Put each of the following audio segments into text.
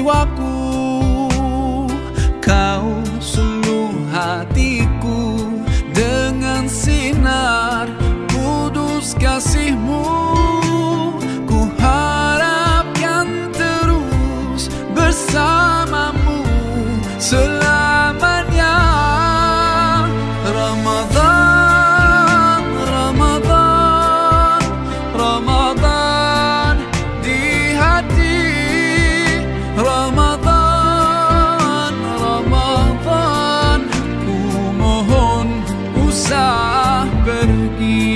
jiwaku. Kau suluh hatiku dengan sinar kudus kasih-Mu. Ku harapkan terus bersama-Mu selamanya. Ramadan, Ramadan, Ramadan di hati. Ramadan, Ramadan, ku mohon usah pergi.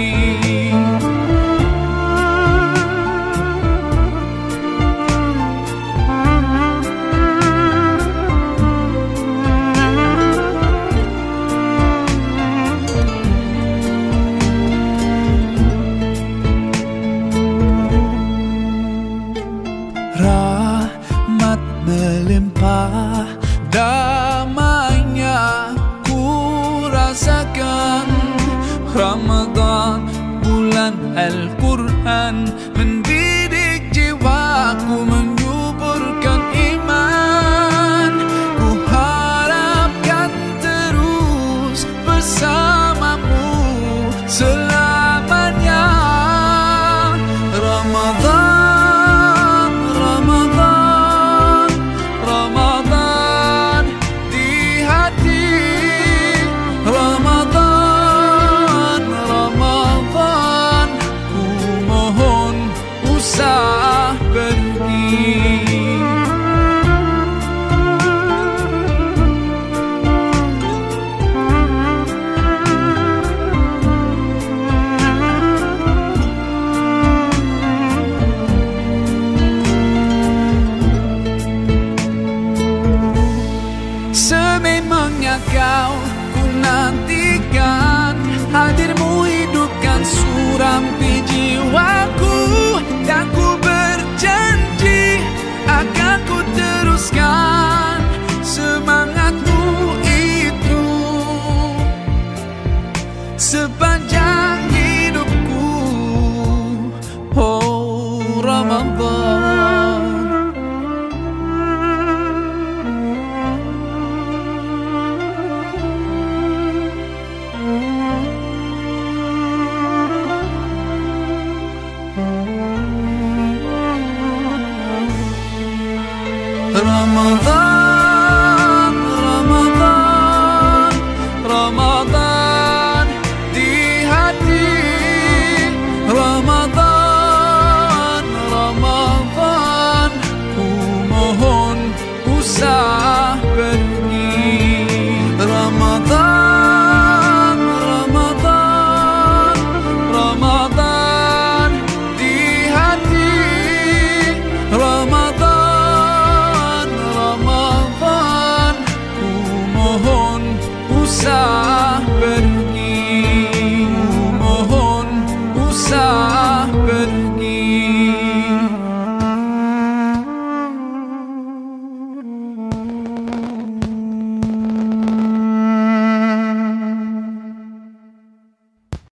Rahmat melimpah, damainya ku rasakan. Ramadan, bulan Al-Quran, mendidik jiwaku, menyuburkan iman. Ku harapkan terus bersama-Mu selamanya. Ramadan, Ramadan, Ramadan di hati. Ramadan, Ramadan, ku mohon usah pergi. Sememangnya Kau ku nantikan, hadir-Mu hidupkan surampi jiwaku. Dan ku berjanji akan ku teruskan semangat-Mu itu sepanjang hidupku. Oh Ramadan, Ramadan, Ramadan, Ramadan di hati. Ramadan, Ramadan, ku mohon usah pergi. Ramadan, Ramadan, Ramadan di hati. Ramadan, Ramadan, ku mohon usah pergi. Ku mohon usah pergi.